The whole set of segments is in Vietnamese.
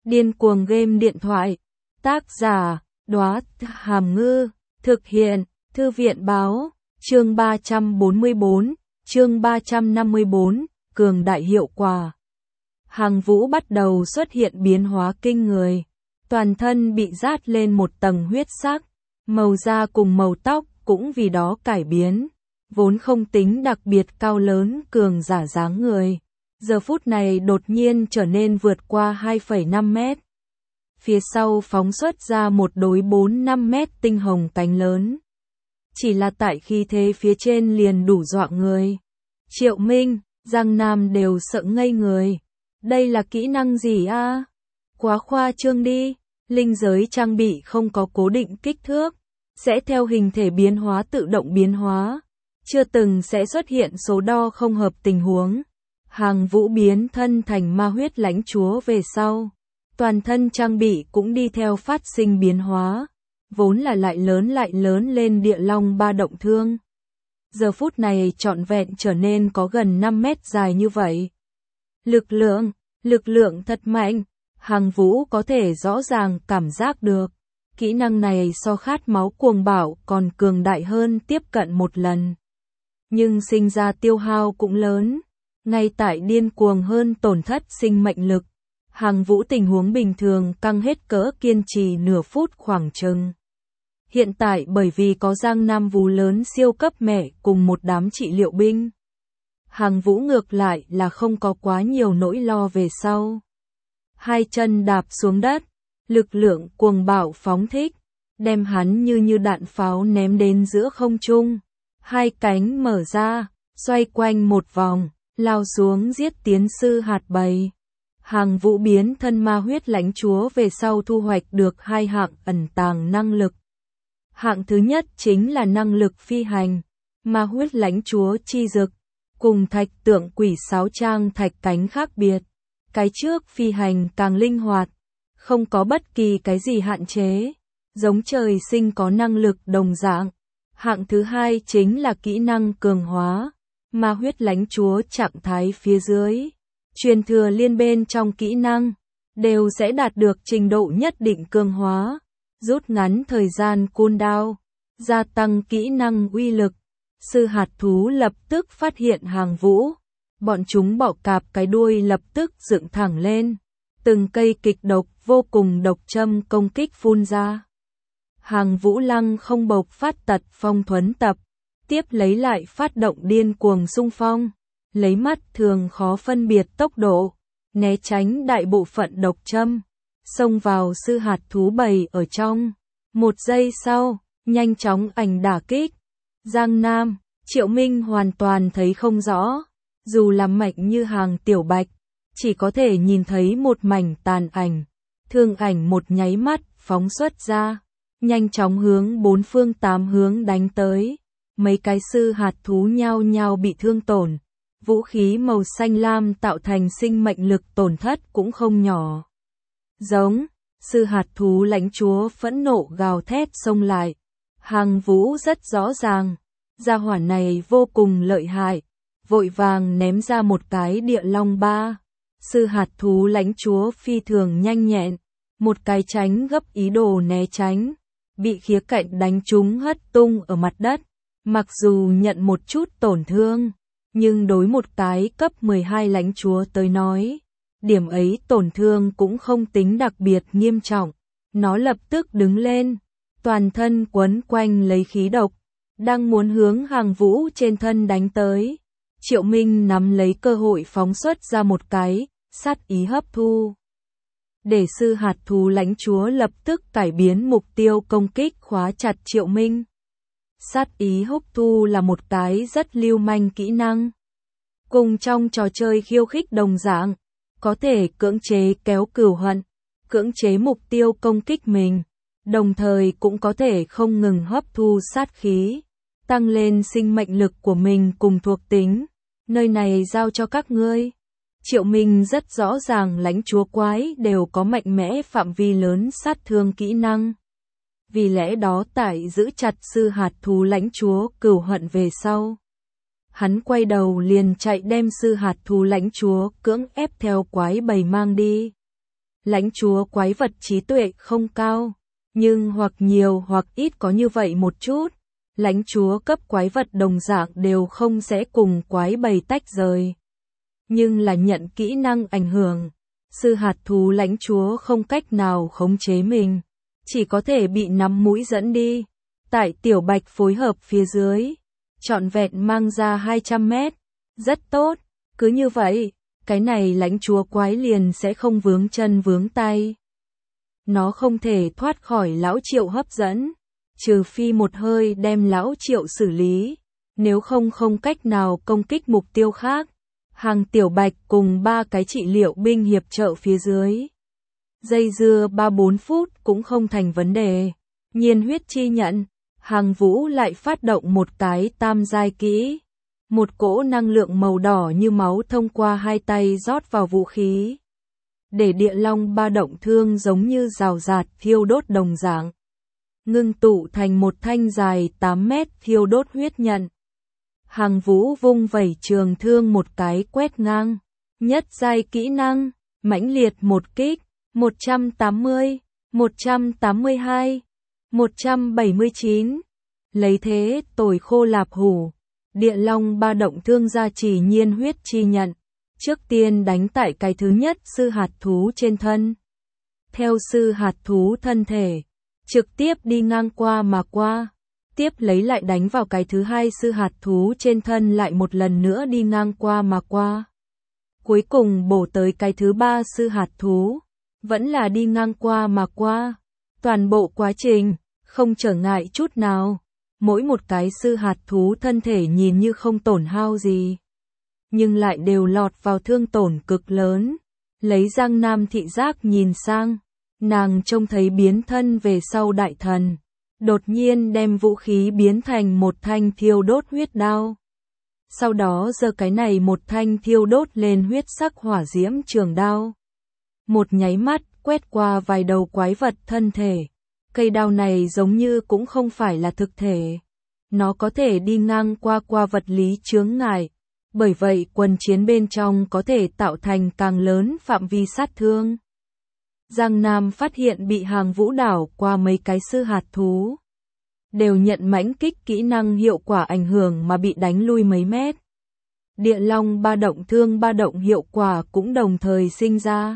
Điên cuồng game điện thoại. Tác giả, Đóa Hàm Ngư. Thực hiện, Thư viện báo. Chương 344, chương 354, cường đại hiệu quả. Hàng Vũ bắt đầu xuất hiện biến hóa kinh người. Toàn thân bị rát lên một tầng huyết sắc. Màu da cùng màu tóc cũng vì đó cải biến. Vốn không tính đặc biệt cao lớn cường giả dáng người. Giờ phút này đột nhiên trở nên vượt qua 2,5 mét. Phía sau phóng xuất ra một đôi 4-5 mét tinh hồng cánh lớn. Chỉ là tại khí thế phía trên liền đủ dọa người. Triệu Minh, Giang Nam đều sợ ngây người. Đây là kỹ năng gì a? Quá khoa trương đi. Linh giới trang bị không có cố định kích thước, sẽ theo hình thể biến hóa tự động biến hóa. Chưa từng sẽ xuất hiện số đo không hợp tình huống. Hàng Vũ biến thân thành ma huyết lãnh chúa về sau. Toàn thân trang bị cũng đi theo phát sinh biến hóa. Vốn là lại lớn lên địa long ba động thương. Giờ phút này trọn vẹn trở nên có gần 5 mét dài như vậy. Lực lượng thật mạnh. Hàng Vũ có thể rõ ràng cảm giác được. Kỹ năng này so khát máu cuồng bạo còn cường đại hơn tiếp cận một lần. Nhưng sinh ra tiêu hao cũng lớn. Ngay tại điên cuồng hơn tổn thất sinh mệnh lực. Hàng Vũ tình huống bình thường căng hết cỡ kiên trì nửa phút khoảng chừng. Hiện tại bởi vì có Giang Nam vú lớn siêu cấp mẹ cùng một đám trị liệu binh. Hàng Vũ ngược lại là không có quá nhiều nỗi lo về sau. Hai chân đạp xuống đất, lực lượng cuồng bạo phóng thích, đem hắn như đạn pháo ném đến giữa không trung. Hai cánh mở ra, xoay quanh một vòng, lao xuống giết tiến sư hạt bầy. Hàng Vũ biến thân ma huyết lãnh chúa về sau thu hoạch được hai hạng ẩn tàng năng lực. Hạng thứ nhất chính là năng lực phi hành, ma huyết lãnh chúa chi dực, cùng thạch tượng quỷ sáo trang thạch cánh khác biệt. Cái trước phi hành càng linh hoạt, không có bất kỳ cái gì hạn chế, giống trời sinh có năng lực đồng dạng. Hạng thứ hai chính là kỹ năng cường hóa, ma huyết lãnh chúa trạng thái phía dưới. Truyền thừa liên bên trong kỹ năng, đều sẽ đạt được trình độ nhất định cường hóa, rút ngắn thời gian cooldown, gia tăng kỹ năng uy lực. Sư hạt thú lập tức phát hiện Hàng Vũ. Bọn chúng bọ cạp cái đuôi lập tức dựng thẳng lên. Từng cây kịch độc vô cùng độc châm công kích phun ra. Hàng Vũ lăng không bộc phát tật phong thuấn tập. Tiếp lấy lại phát động điên cuồng xung phong. Lấy mắt thường khó phân biệt tốc độ. Né tránh đại bộ phận độc châm. Xông vào sư hạt thú bầy ở trong. Một giây sau, nhanh chóng ảnh đả kích. Giang Nam, Triệu Minh hoàn toàn thấy không rõ. Dù là mạnh như Hàng Tiểu Bạch, chỉ có thể nhìn thấy một mảnh tàn ảnh. Thương ảnh một nháy mắt phóng xuất ra, nhanh chóng hướng bốn phương tám hướng đánh tới. Mấy cái sư hạt thú nhao nhao bị thương tổn. Vũ khí màu xanh lam tạo thành sinh mệnh lực tổn thất cũng không nhỏ. Giống, sư hạt thú lãnh chúa phẫn nộ gào thét xông lại. Hàng Vũ rất rõ ràng, gia hỏa này vô cùng lợi hại. Vội vàng ném ra một cái địa long ba. Sư hạt thú lãnh chúa phi thường nhanh nhẹn. Một cái tránh gấp ý đồ né tránh. Bị khía cạnh đánh trúng hất tung ở mặt đất. Mặc dù nhận một chút tổn thương. Nhưng đối một cái cấp 12 lãnh chúa tới nói. Điểm ấy tổn thương cũng không tính đặc biệt nghiêm trọng. Nó lập tức đứng lên. Toàn thân quấn quanh lấy khí độc. Đang muốn hướng Hàng Vũ trên thân đánh tới. Triệu Minh nắm lấy cơ hội phóng xuất ra một cái, sát ý hấp thu. Để sư hạt thú lãnh chúa lập tức cải biến mục tiêu công kích khóa chặt Triệu Minh. Sát ý hấp thu là một cái rất lưu manh kỹ năng. Cùng trong trò chơi khiêu khích đồng dạng, có thể cưỡng chế kéo cừu hận, cưỡng chế mục tiêu công kích mình, đồng thời cũng có thể không ngừng hấp thu sát khí. Tăng lên sinh mệnh lực của mình cùng thuộc tính. Nơi này giao cho các ngươi. Triệu Minh rất rõ ràng lãnh chúa quái đều có mạnh mẽ phạm vi lớn sát thương kỹ năng. Vì lẽ đó tại giữ chặt sư hạt thú lãnh chúa cừu hận về sau. Hắn quay đầu liền chạy đem sư hạt thú lãnh chúa cưỡng ép theo quái bầy mang đi. Lãnh chúa quái vật trí tuệ không cao, nhưng hoặc nhiều hoặc ít có như vậy một chút. Lãnh chúa cấp quái vật đồng dạng đều không sẽ cùng quái bầy tách rời. Nhưng là nhận kỹ năng ảnh hưởng, sư hạt thú lãnh chúa không cách nào khống chế mình, chỉ có thể bị nắm mũi dẫn đi. Tại Tiểu Bạch phối hợp phía dưới, trọn vẹn mang ra 200 mét, rất tốt, cứ như vậy, cái này lãnh chúa quái liền sẽ không vướng chân vướng tay. Nó không thể thoát khỏi lão Triệu hấp dẫn, trừ phi một hơi đem lão Triệu xử lý, nếu không không cách nào công kích mục tiêu khác. Hàng Tiểu Bạch cùng 3 cái trị liệu binh hiệp trợ phía dưới. Dây dưa 3-4 phút cũng không thành vấn đề. Nhiên huyết chi nhận, Hàng Vũ lại phát động một cái tam giai kỹ. Một cỗ năng lượng màu đỏ như máu thông qua hai tay rót vào vũ khí. Để địa long ba động thương giống như rào rạt thiêu đốt đồng dạng. Ngưng tụ thành một thanh dài 8 mét thiêu đốt huyết nhận. Hàng Vũ vung vẩy trường thương một cái quét ngang. Nhất giai kỹ năng, mãnh liệt một kích, 180, 182, 179. Lấy thế tồi khô lạp hủ. Địa long ba động thương gia trì nhiên huyết chi nhận. Trước tiên đánh tại cái thứ nhất sư hạt thú trên thân. Theo sư hạt thú thân thể, trực tiếp đi ngang qua mà qua. Tiếp lấy lại đánh vào cái thứ hai sư hạt thú trên thân lại một lần nữa đi ngang qua mà qua. Cuối cùng bổ tới cái thứ ba sư hạt thú, vẫn là đi ngang qua mà qua. Toàn bộ quá trình, không trở ngại chút nào. Mỗi một cái sư hạt thú thân thể nhìn như không tổn hao gì, nhưng lại đều lọt vào thương tổn cực lớn. Lấy Giang Nam thị giác nhìn sang, nàng trông thấy biến thân về sau đại thần. Đột nhiên đem vũ khí biến thành một thanh thiêu đốt huyết đao. Sau đó giơ cái này một thanh thiêu đốt lên huyết sắc hỏa diễm trường đao. Một nháy mắt quét qua vài đầu quái vật thân thể. Cây đao này giống như cũng không phải là thực thể. Nó có thể đi ngang qua vật lý chướng ngại. Bởi vậy quần chiến bên trong có thể tạo thành càng lớn phạm vi sát thương. Giang Nam phát hiện bị Hàng Vũ đảo qua mấy cái sư hạt thú. Đều nhận mãnh kích kỹ năng hiệu quả ảnh hưởng mà bị đánh lui mấy mét. Địa long ba động thương ba động hiệu quả cũng đồng thời sinh ra.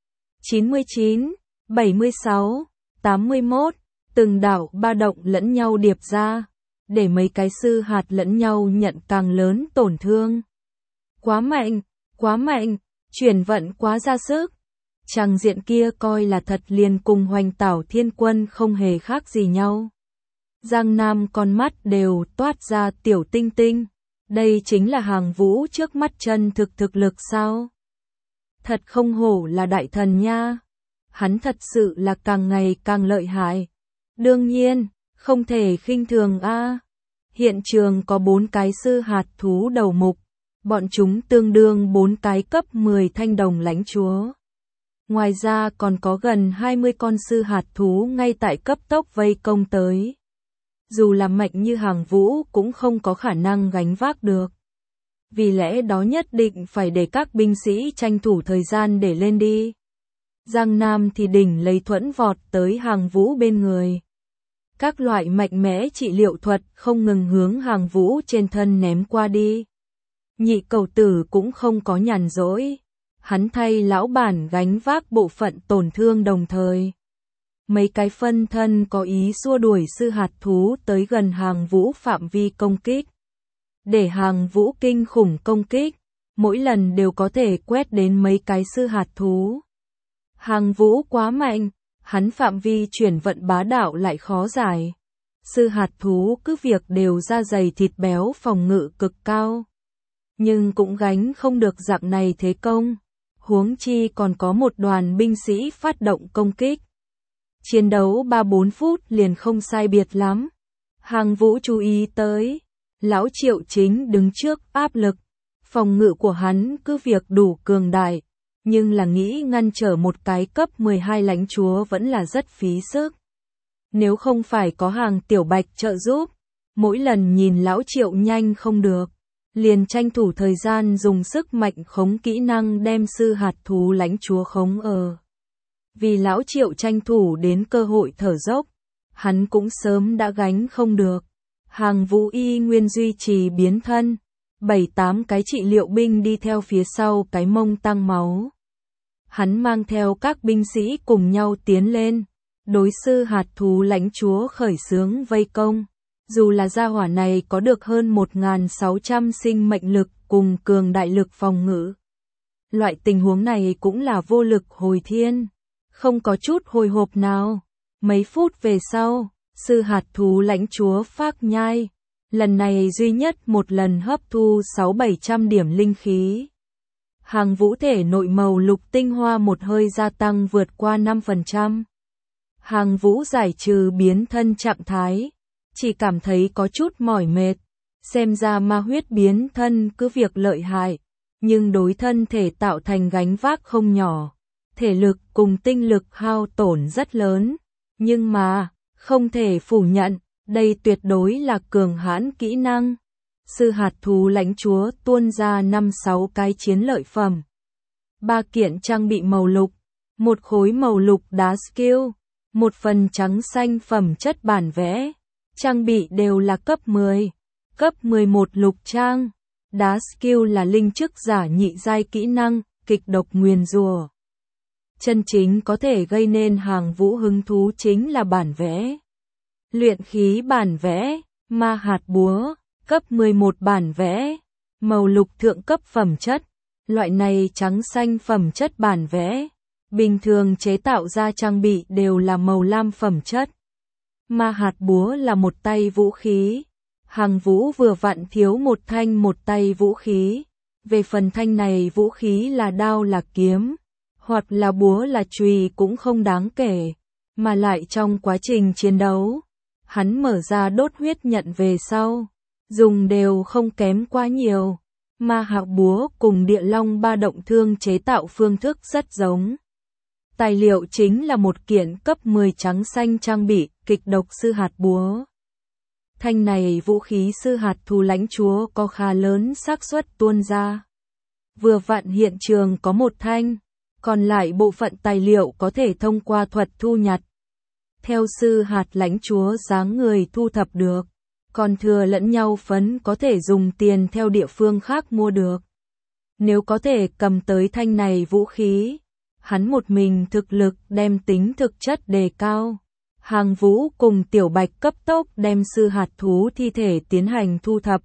99, 76, 81, từng đảo ba động lẫn nhau điệp ra, để mấy cái sư hạt lẫn nhau nhận càng lớn tổn thương. Quá mạnh, chuyển vận quá ra sức. Tràng diện kia coi là thật liền cùng Hoành Tảo Thiên Quân không hề khác gì nhau. Giang Nam con mắt đều toát ra tiểu tinh tinh. Đây chính là Hàng Vũ trước mắt chân thực lực sao? Thật không hổ là đại thần nha. Hắn thật sự là càng ngày càng lợi hại. Đương nhiên, không thể khinh thường a. Hiện trường có 4 cái sư hạt thú đầu mục. Bọn chúng tương đương 4 cái cấp 10 thanh đồng lãnh chúa. Ngoài ra còn có gần 20 con sư hạt thú ngay tại cấp tốc vây công tới. Dù là mạnh như Hàng Vũ cũng không có khả năng gánh vác được. Vì lẽ đó nhất định phải để các binh sĩ tranh thủ thời gian để lên đi. Giang Nam thì đỉnh lấy thuẫn vọt tới Hàng Vũ bên người. Các loại mạnh mẽ trị liệu thuật không ngừng hướng Hàng Vũ trên thân ném qua đi. Nhị cầu tử cũng không có nhàn rỗi. Hắn thay lão bản gánh vác bộ phận tổn thương đồng thời. Mấy cái phân thân có ý xua đuổi sư hạt thú tới gần Hàng Vũ phạm vi công kích. Để Hàng Vũ kinh khủng công kích, mỗi lần đều có thể quét đến mấy cái sư hạt thú. Hàng Vũ quá mạnh, hắn phạm vi chuyển vận bá đạo lại khó giải. Sư hạt thú cứ việc đều da dày thịt béo phòng ngự cực cao. Nhưng cũng gánh không được dạng này thế công. Huống chi còn có một đoàn binh sĩ phát động công kích. Chiến đấu 3-4 phút liền không sai biệt lắm. Hàng Vũ chú ý tới. Lão Triệu chính đứng trước áp lực. Phòng ngự của hắn cứ việc đủ cường đại. Nhưng là nghĩ ngăn trở một cái cấp 12 lãnh chúa vẫn là rất phí sức. Nếu không phải có Hàng Tiểu Bạch trợ giúp. Mỗi lần nhìn Lão Triệu nhanh không được. Liền tranh thủ thời gian dùng sức mạnh khống kỹ năng đem sư hạt thú lãnh chúa khống ở. Vì lão Triệu tranh thủ đến cơ hội thở dốc, hắn cũng sớm đã gánh không được. Hàng Vũ y nguyên duy trì biến thân, 7-8 cái trị liệu binh đi theo phía sau cái mông tăng máu. Hắn mang theo các binh sĩ cùng nhau tiến lên, đối sư hạt thú lãnh chúa khởi xướng vây công. Dù là gia hỏa này có được hơn 1.600 sinh mệnh lực cùng cường đại lực phòng ngự. Loại tình huống này cũng là vô lực hồi thiên, không có chút hồi hộp nào. Mấy phút về sau, sư hạt thú lãnh chúa phác nhai, lần này duy nhất một lần hấp thu 600-700 điểm linh khí. Hàng Vũ thể nội màu lục tinh hoa một hơi gia tăng vượt qua 5%. Hàng Vũ giải trừ biến thân trạng thái, chỉ cảm thấy có chút mỏi mệt, xem ra ma huyết biến thân cứ việc lợi hại, nhưng đối thân thể tạo thành gánh vác không nhỏ, thể lực cùng tinh lực hao tổn rất lớn, nhưng mà, không thể phủ nhận, đây tuyệt đối là cường hãn kỹ năng. Sư hạt thú lãnh chúa tuôn ra 5-6 cái chiến lợi phẩm. 3 kiện trang bị màu lục, một khối màu lục đá skill, một phần trắng xanh phẩm chất bản vẽ. Trang bị đều là cấp 10, cấp 11 lục trang. Đá skill là linh chức giả nhị giai kỹ năng, kịch độc nguyền rủa. Chân chính có thể gây nên Hàng Vũ hứng thú chính là bản vẽ. Luyện khí bản vẽ, ma hạt búa, cấp 11 bản vẽ, màu lục thượng cấp phẩm chất. Loại này trắng xanh phẩm chất bản vẽ, bình thường chế tạo ra trang bị đều là màu lam phẩm chất. Ma hạt búa là một tay vũ khí. Hàng Vũ vừa vặn thiếu một thanh một tay vũ khí. Về phần thanh này vũ khí là đao là kiếm, hoặc là búa là chùy cũng không đáng kể. Mà lại trong quá trình chiến đấu, hắn mở ra đốt huyết nhận về sau, dùng đều không kém quá nhiều. Ma hạt búa cùng địa long ba động thương chế tạo phương thức rất giống. Tài liệu chính là một kiện cấp 10 trắng xanh trang bị, kịch độc sư hạt búa. Thanh này vũ khí sư hạt thú lãnh chúa có khá lớn xác suất tuôn ra. Vừa vặn hiện trường có một thanh, còn lại bộ phận tài liệu có thể thông qua thuật thu nhặt. Theo sư hạt lãnh chúa dáng người thu thập được, còn thừa lẫn nhau phấn có thể dùng tiền theo địa phương khác mua được. Nếu có thể cầm tới thanh này vũ khí, hắn một mình thực lực đem tính thực chất đề cao. Hàng Vũ cùng Tiểu Bạch cấp tốc đem sư hạt thú thi thể tiến hành thu thập.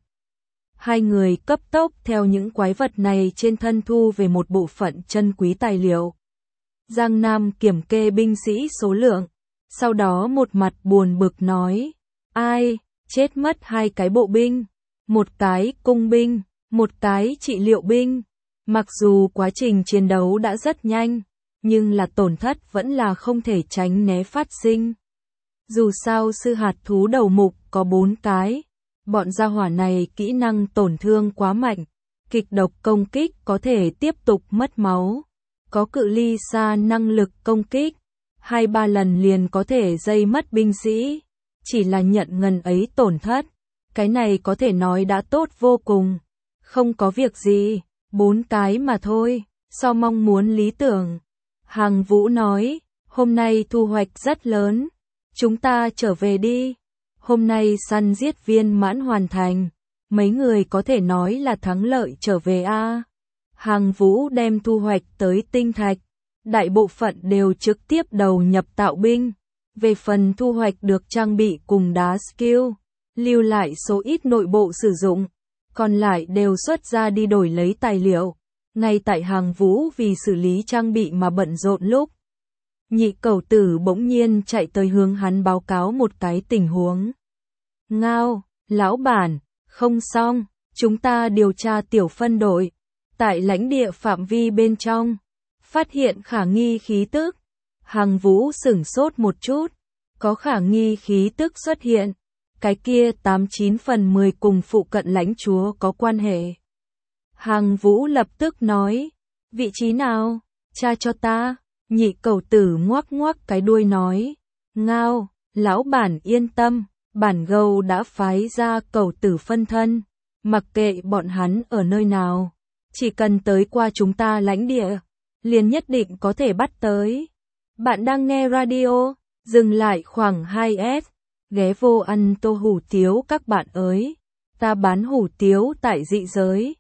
Hai người cấp tốc theo những quái vật này trên thân thu về một bộ phận chân quý tài liệu. Giang Nam kiểm kê binh sĩ số lượng, sau đó một mặt buồn bực nói, ai, chết mất 2 cái bộ binh, một cái cung binh, một cái trị liệu binh. Mặc dù quá trình chiến đấu đã rất nhanh, nhưng là tổn thất vẫn là không thể tránh né phát sinh. Dù sao sư hạt thú đầu mục có 4 cái, bọn gia hỏa này kỹ năng tổn thương quá mạnh, kịch độc công kích có thể tiếp tục mất máu, có cự ly xa năng lực công kích, 2-3 lần liền có thể dây mất binh sĩ, chỉ là nhận ngần ấy tổn thất, cái này có thể nói đã tốt vô cùng, không có việc gì, 4 cái mà thôi, so mong muốn lý tưởng. Hàng Vũ nói, hôm nay thu hoạch rất lớn, chúng ta trở về đi. Hôm nay săn giết viên mãn hoàn thành, mấy người có thể nói là thắng lợi trở về a. Hàng Vũ đem thu hoạch tới tinh thạch, đại bộ phận đều trực tiếp đầu nhập tạo binh. Về phần thu hoạch được trang bị cùng đá skill, lưu lại số ít nội bộ sử dụng, còn lại đều xuất ra đi đổi lấy tài liệu. Ngay tại Hàng Vũ vì xử lý trang bị mà bận rộn lúc, Nhị Cẩu Tử bỗng nhiên chạy tới hướng hắn báo cáo một cái tình huống. Ngao, lão bản, không xong, chúng ta điều tra tiểu phân đội, tại lãnh địa phạm vi bên trong, phát hiện khả nghi khí tức. Hàng Vũ sửng sốt một chút, có khả nghi khí tức xuất hiện, cái kia 89 phần 10 cùng phụ cận lãnh chúa có quan hệ. Hàng Vũ lập tức nói, vị trí nào, tra cho ta. Nhị Cẩu Tử ngoắc ngoắc cái đuôi nói, Ngao, lão bản yên tâm, bản gâu đã phái ra Cẩu Tử phân thân, mặc kệ bọn hắn ở nơi nào, chỉ cần tới qua chúng ta lãnh địa, liền nhất định có thể bắt tới. Bạn đang nghe radio, dừng lại khoảng 2S, ghé vô ăn tô hủ tiếu các bạn ơi. Ta bán hủ tiếu tại dị giới.